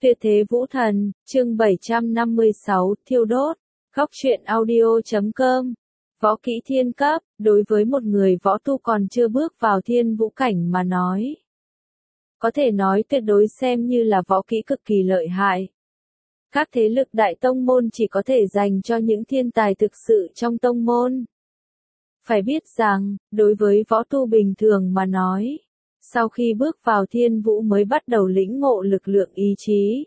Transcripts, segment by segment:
Tuyệt thế vũ thần, chương 756, thiêu đốt. Góc truyện audio.com. Võ kỹ thiên cấp, đối với một người võ tu còn chưa bước vào thiên vũ cảnh mà nói, có thể nói tuyệt đối xem như là võ kỹ cực kỳ lợi hại. Các thế lực đại tông môn chỉ có thể dành cho những thiên tài thực sự trong tông môn. Phải biết rằng, đối với võ tu bình thường mà nói, sau khi bước vào thiên vũ mới bắt đầu lĩnh ngộ lực lượng ý chí.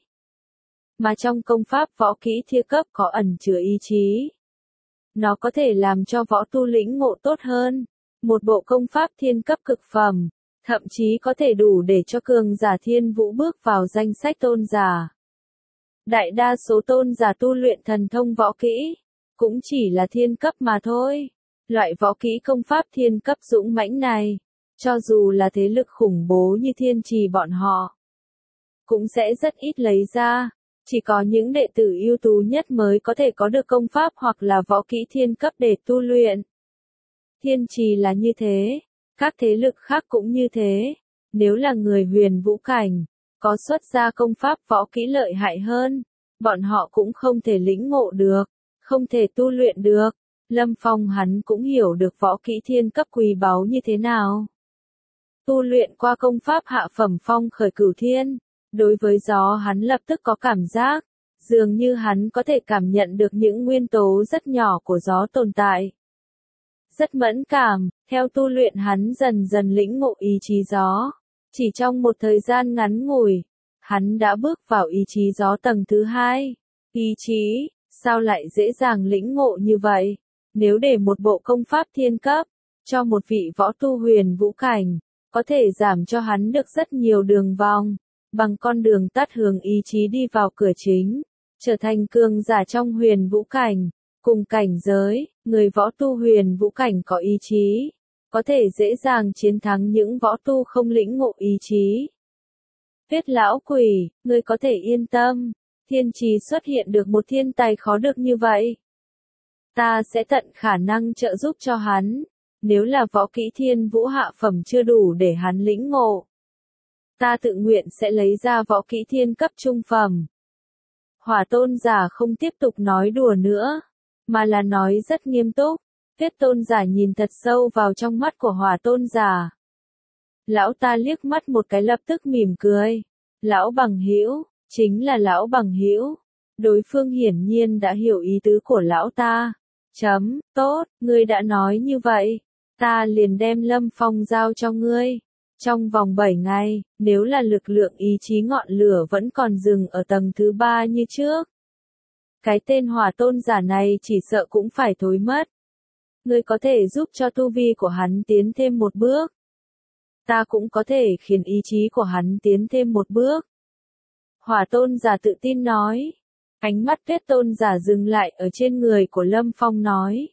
Mà trong công pháp võ kỹ thiên cấp có ẩn chứa ý chí. Nó có thể làm cho võ tu lĩnh ngộ tốt hơn. Một bộ công pháp thiên cấp cực phẩm, thậm chí có thể đủ để cho cường giả thiên vũ bước vào danh sách tôn giả. Đại đa số tôn giả tu luyện thần thông võ kỹ, cũng chỉ là thiên cấp mà thôi. Loại võ kỹ công pháp thiên cấp dũng mãnh này, cho dù là thế lực khủng bố như thiên trì bọn họ, cũng sẽ rất ít lấy ra. Chỉ có những đệ tử ưu tú nhất mới có thể có được công pháp hoặc là võ kỹ thiên cấp để tu luyện. Thiên trì là như thế, các thế lực khác cũng như thế. Nếu là người huyền vũ cảnh, có xuất ra công pháp võ kỹ lợi hại hơn, bọn họ cũng không thể lĩnh ngộ được, không thể tu luyện được. Lâm Phong hắn cũng hiểu được võ kỹ thiên cấp quý báu như thế nào. Tu luyện qua công pháp hạ phẩm phong khởi cửu thiên, đối với gió hắn lập tức có cảm giác, dường như hắn có thể cảm nhận được những nguyên tố rất nhỏ của gió tồn tại. Rất mẫn cảm, theo tu luyện hắn dần dần lĩnh ngộ ý chí gió. Chỉ trong một thời gian ngắn ngủi, hắn đã bước vào ý chí gió tầng thứ 2. Ý chí, sao lại dễ dàng lĩnh ngộ như vậy? Nếu để một bộ công pháp thiên cấp, cho một vị võ tu huyền vũ cảnh, có thể giảm cho hắn được rất nhiều đường vòng, bằng con đường tắt hướng ý chí đi vào cửa chính, trở thành cường giả trong huyền vũ cảnh. Cùng cảnh giới, người võ tu huyền vũ cảnh có ý chí, có thể dễ dàng chiến thắng những võ tu không lĩnh ngộ ý chí. Tuyết lão quỷ, ngươi có thể yên tâm, thiên trì xuất hiện được một thiên tài khó được như vậy. Ta sẽ tận khả năng trợ giúp cho hắn, nếu là võ kỹ thiên vũ hạ phẩm chưa đủ để hắn lĩnh ngộ. Ta tự nguyện sẽ lấy ra võ kỹ thiên cấp trung phẩm. Hỏa tôn giả không tiếp tục nói đùa nữa, mà là nói rất nghiêm túc. Tuyết tôn giả nhìn thật sâu vào trong mắt của hỏa tôn giả. Lão ta liếc mắt một cái lập tức mỉm cười. Lão bằng hữu, chính là lão bằng hữu. Đối phương hiển nhiên đã hiểu ý tứ của lão ta. Tốt, ngươi đã nói như vậy. Ta liền đem Lâm Phong giao cho ngươi. Trong vòng 7 ngày, nếu là lực lượng ý chí ngọn lửa vẫn còn dừng ở tầng thứ 3 như trước, cái tên hỏa tôn giả này chỉ sợ cũng phải thối mất. Ngươi có thể giúp cho tu vi của hắn tiến thêm một bước. Ta cũng có thể khiến ý chí của hắn tiến thêm một bước. Hỏa tôn giả tự tin nói. Ánh mắt Tuyết tôn giả dừng lại ở trên người của Lâm Phong nói.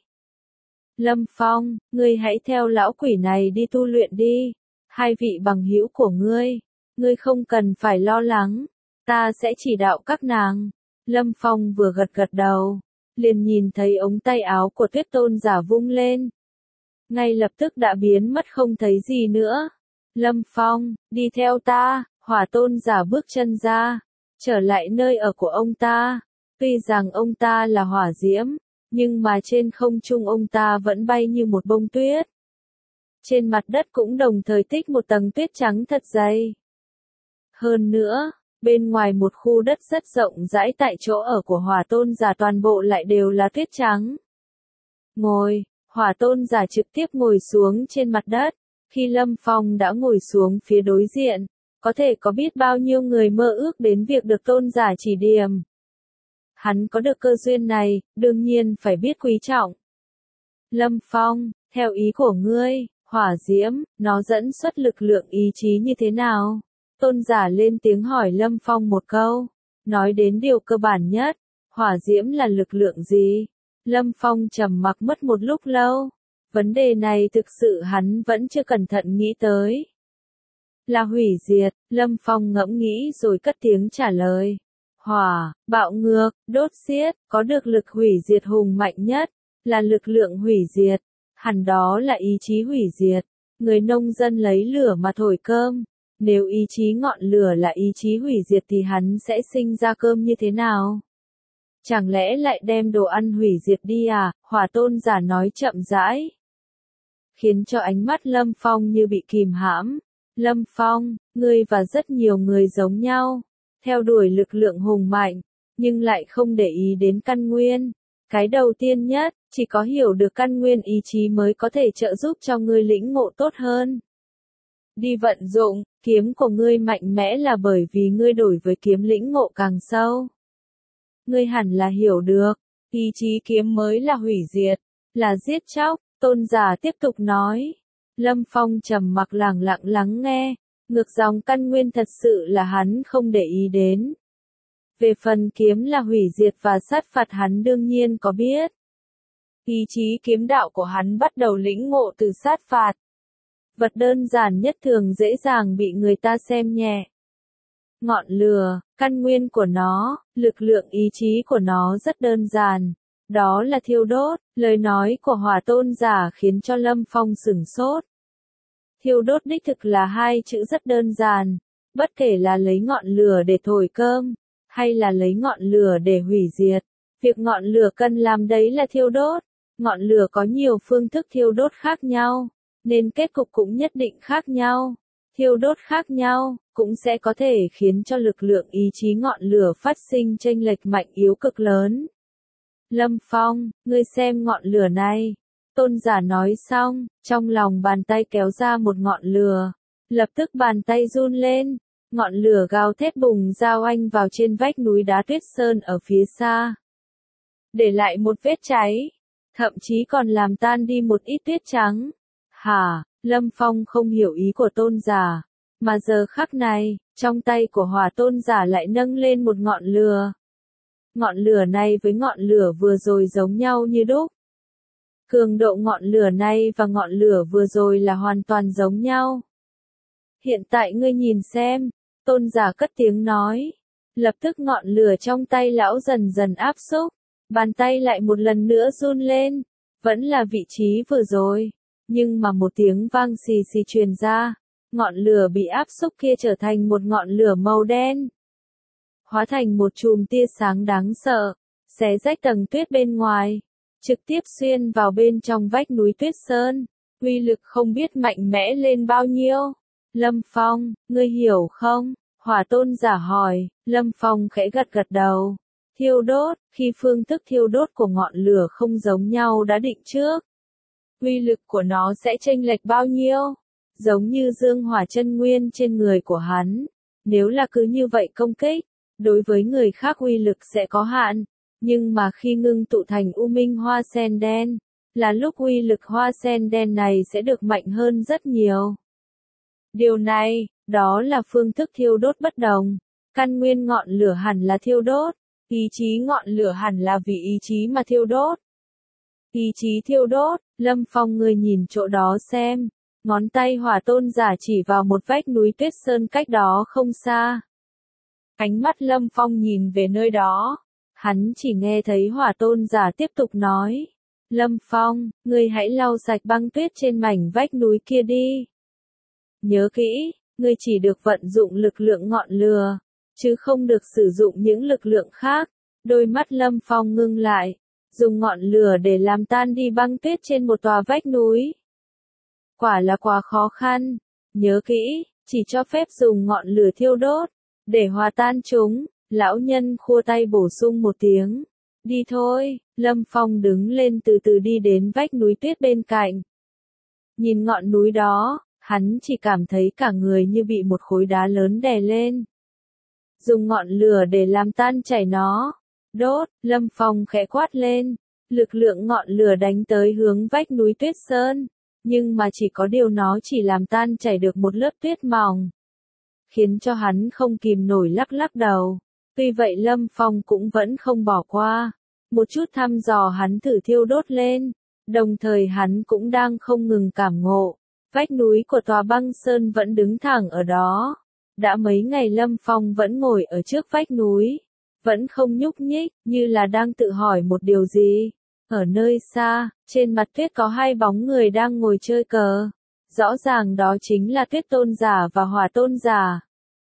Lâm Phong, ngươi hãy theo lão quỷ này đi tu luyện đi. Hai vị bằng hữu của ngươi không cần phải lo lắng. Ta sẽ chỉ đạo các nàng. Lâm Phong vừa gật gật đầu, liền nhìn thấy ống tay áo của Tuyết tôn giả vung lên. Ngay lập tức đã biến mất không thấy gì nữa. Lâm Phong, đi theo ta, hỏa tôn giả bước chân ra, trở lại nơi ở của ông ta. Tuy rằng ông ta là hỏa diễm, nhưng mà trên không trung ông ta vẫn bay như một bông tuyết. Trên mặt đất cũng đồng thời tích một tầng tuyết trắng thật dày. Hơn nữa, bên ngoài một khu đất rất rộng rãi tại chỗ ở của hỏa tôn giả toàn bộ lại đều là tuyết trắng. Ngồi, hỏa tôn giả trực tiếp ngồi xuống trên mặt đất. Khi Lâm Phong đã ngồi xuống phía đối diện, có thể có biết bao nhiêu người mơ ước đến việc được tôn giả chỉ điểm. Hắn có được cơ duyên này, đương nhiên phải biết quý trọng. Lâm Phong, theo ý của ngươi, hỏa diễm, nó dẫn xuất lực lượng ý chí như thế nào? Tôn giả lên tiếng hỏi Lâm Phong một câu. Nói đến điều cơ bản nhất, hỏa diễm là lực lượng gì? Lâm Phong trầm mặc mất một lúc lâu. Vấn đề này thực sự hắn vẫn chưa cẩn thận nghĩ tới. Là hủy diệt, Lâm Phong ngẫm nghĩ rồi cất tiếng trả lời. Hỏa, bạo ngược, đốt xiết, có được lực hủy diệt hùng mạnh nhất, là lực lượng hủy diệt. Hẳn đó là ý chí hủy diệt. Người nông dân lấy lửa mà thổi cơm. Nếu ý chí ngọn lửa là ý chí hủy diệt thì hắn sẽ sinh ra cơm như thế nào? Chẳng lẽ lại đem đồ ăn hủy diệt đi à? Hỏa tôn giả nói chậm rãi, khiến cho ánh mắt Lâm Phong như bị kìm hãm. Lâm Phong, ngươi và rất nhiều người giống nhau, theo đuổi lực lượng hùng mạnh, nhưng lại không để ý đến căn nguyên. Cái đầu tiên nhất, chỉ có hiểu được căn nguyên ý chí mới có thể trợ giúp cho ngươi lĩnh ngộ tốt hơn. Đi vận dụng, kiếm của ngươi mạnh mẽ là bởi vì ngươi đổi với kiếm lĩnh ngộ càng sâu. Ngươi hẳn là hiểu được, ý chí kiếm mới là hủy diệt, là giết chóc, tôn giả tiếp tục nói. Lâm Phong trầm mặc lẳng lặng lắng nghe, ngược dòng căn nguyên thật sự là hắn không để ý đến. Về phần kiếm là hủy diệt và sát phạt hắn đương nhiên có biết. Ý chí kiếm đạo của hắn bắt đầu lĩnh ngộ từ sát phạt. Vật đơn giản nhất thường dễ dàng bị người ta xem nhẹ. Ngọn lửa, căn nguyên của nó, lực lượng ý chí của nó rất đơn giản. Đó là thiêu đốt, lời nói của hỏa tôn giả khiến cho Lâm Phong sửng sốt. Thiêu đốt đích thực là hai chữ rất đơn giản, bất kể là lấy ngọn lửa để thổi cơm, hay là lấy ngọn lửa để hủy diệt. Việc ngọn lửa cần làm đấy là thiêu đốt. Ngọn lửa có nhiều phương thức thiêu đốt khác nhau, nên kết cục cũng nhất định khác nhau. Thiêu đốt khác nhau, cũng sẽ có thể khiến cho lực lượng ý chí ngọn lửa phát sinh chênh lệch mạnh yếu cực lớn. Lâm Phong, ngươi xem ngọn lửa này. Tôn giả nói xong, trong lòng bàn tay kéo ra một ngọn lửa. Lập tức bàn tay run lên, ngọn lửa gào thét bùng ra oanh vào trên vách núi đá tuyết sơn ở phía xa. Để lại một vết cháy, thậm chí còn làm tan đi một ít tuyết trắng. Hả, Lâm Phong không hiểu ý của tôn giả, mà giờ khắc này, trong tay của hỏa tôn giả lại nâng lên một ngọn lửa. Ngọn lửa này với ngọn lửa vừa rồi giống nhau như đúc. Cường độ ngọn lửa này và ngọn lửa vừa rồi là hoàn toàn giống nhau. Hiện tại ngươi nhìn xem, tôn giả cất tiếng nói. Lập tức ngọn lửa trong tay lão dần dần áp xúc, bàn tay lại một lần nữa run lên, vẫn là vị trí vừa rồi, nhưng mà một tiếng vang xì xì truyền ra, ngọn lửa bị áp xúc kia trở thành một ngọn lửa màu đen. Hóa thành một chùm tia sáng đáng sợ, xé rách tầng tuyết bên ngoài, trực tiếp xuyên vào bên trong vách núi tuyết sơn, uy lực không biết mạnh mẽ lên bao nhiêu. Lâm Phong, ngươi hiểu không? Hỏa tôn giả hỏi. Lâm Phong khẽ gật gật đầu. Thiêu đốt, khi phương thức thiêu đốt của ngọn lửa không giống nhau đã định trước, uy lực của nó sẽ chênh lệch bao nhiêu? Giống như dương hỏa chân nguyên trên người của hắn, nếu là cứ như vậy công kích, đối với người khác uy lực sẽ có hạn, nhưng mà khi ngưng tụ thành u minh hoa sen đen, là lúc uy lực hoa sen đen này sẽ được mạnh hơn rất nhiều. Điều này, đó là phương thức thiêu đốt bất đồng. Căn nguyên ngọn lửa hẳn là thiêu đốt, ý chí ngọn lửa hẳn là vì ý chí mà thiêu đốt. Ý chí thiêu đốt, Lâm Phong người nhìn chỗ đó xem, ngón tay hỏa tôn giả chỉ vào một vách núi tuyết sơn cách đó không xa. Ánh mắt Lâm Phong nhìn về nơi đó, hắn chỉ nghe thấy hỏa tôn giả tiếp tục nói. Lâm Phong, ngươi hãy lau sạch băng tuyết trên mảnh vách núi kia đi. Nhớ kỹ, ngươi chỉ được vận dụng lực lượng ngọn lửa, chứ không được sử dụng những lực lượng khác. Đôi mắt Lâm Phong ngưng lại, dùng ngọn lửa để làm tan đi băng tuyết trên một tòa vách núi. Quả là quá khó khăn. Nhớ kỹ, chỉ cho phép dùng ngọn lửa thiêu đốt, để hòa tan chúng. Lão nhân khua tay bổ sung một tiếng. Đi thôi, Lâm Phong đứng lên từ từ đi đến vách núi tuyết bên cạnh. Nhìn ngọn núi đó, hắn chỉ cảm thấy cả người như bị một khối đá lớn đè lên. Dùng ngọn lửa để làm tan chảy nó. Đốt, Lâm Phong khẽ quát lên. Lực lượng ngọn lửa đánh tới hướng vách núi tuyết sơn. Nhưng mà chỉ có điều nó chỉ làm tan chảy được một lớp tuyết mỏng, khiến cho hắn không kìm nổi lắc lắc đầu. Tuy vậy Lâm Phong cũng vẫn không bỏ qua. Một chút thăm dò hắn thử thiêu đốt lên. Đồng thời hắn cũng đang không ngừng cảm ngộ. Vách núi của tòa băng sơn vẫn đứng thẳng ở đó. Đã mấy ngày Lâm Phong vẫn ngồi ở trước vách núi. Vẫn không nhúc nhích, như là đang tự hỏi một điều gì. Ở nơi xa, trên mặt tuyết có hai bóng người đang ngồi chơi cờ. Rõ ràng đó chính là Tuyết Tôn giả và Hỏa Tôn giả.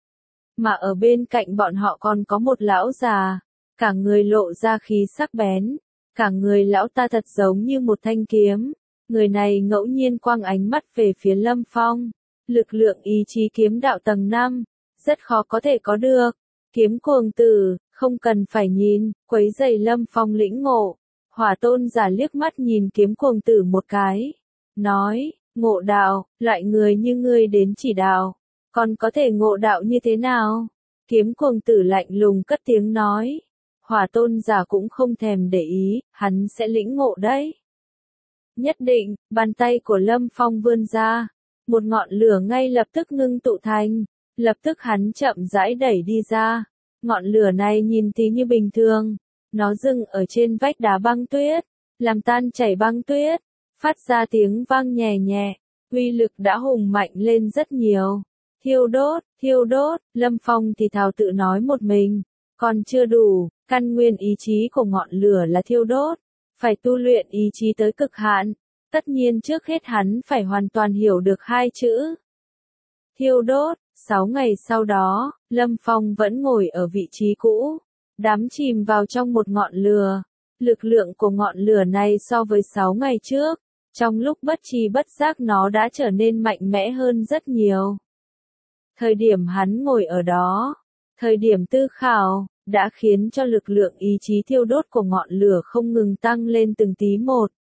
Mà ở bên cạnh bọn họ còn có một lão già, cả người lộ ra khí sắc bén, cả người lão ta thật giống như một thanh kiếm. Người này ngẫu nhiên quang ánh mắt về phía Lâm Phong. Lực lượng ý chí kiếm đạo tầng 5, rất khó có thể có được. Kiếm cuồng tử, không cần phải nhìn, quấy rầy Lâm Phong lĩnh ngộ. Hỏa Tôn giả liếc mắt nhìn kiếm cuồng tử một cái. Nói, ngộ đạo, loại người như ngươi đến chỉ đạo. Còn có thể ngộ đạo như thế nào? Kiếm cuồng tử lạnh lùng cất tiếng nói. Hỏa Tôn giả cũng không thèm để ý, hắn sẽ lĩnh ngộ đấy. Nhất định, bàn tay của Lâm Phong vươn ra. Một ngọn lửa ngay lập tức ngưng tụ thành. Lập tức hắn chậm rãi đẩy đi ra. Ngọn lửa này nhìn tí như bình thường. Nó dừng ở trên vách đá băng tuyết. Làm tan chảy băng tuyết. Phát ra tiếng vang nhẹ nhẹ. Uy lực đã hùng mạnh lên rất nhiều. Thiêu đốt, Lâm Phong thì thào tự nói một mình. Còn chưa đủ, căn nguyên ý chí của ngọn lửa là thiêu đốt. Phải tu luyện ý chí tới cực hạn. Tất nhiên trước hết hắn phải hoàn toàn hiểu được hai chữ. Thiêu đốt. 6 ngày sau đó, Lâm Phong vẫn ngồi ở vị trí cũ, đắm chìm vào trong một ngọn lửa. Lực lượng của ngọn lửa này so với 6 ngày trước, trong lúc bất tri bất giác nó đã trở nên mạnh mẽ hơn rất nhiều. Thời điểm hắn ngồi ở đó, thời điểm tư khảo, đã khiến cho lực lượng ý chí thiêu đốt của ngọn lửa không ngừng tăng lên từng tí một.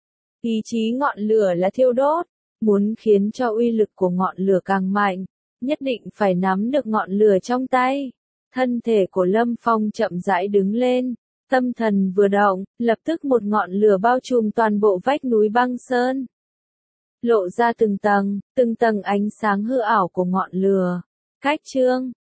Ý chí ngọn lửa là thiêu đốt, muốn khiến cho uy lực của ngọn lửa càng mạnh, nhất định phải nắm được ngọn lửa trong tay. Thân thể của Lâm Phong chậm rãi đứng lên, tâm thần vừa động, lập tức một ngọn lửa bao trùm toàn bộ vách núi băng sơn. Lộ ra từng tầng ánh sáng hư ảo của ngọn lửa. Cách chương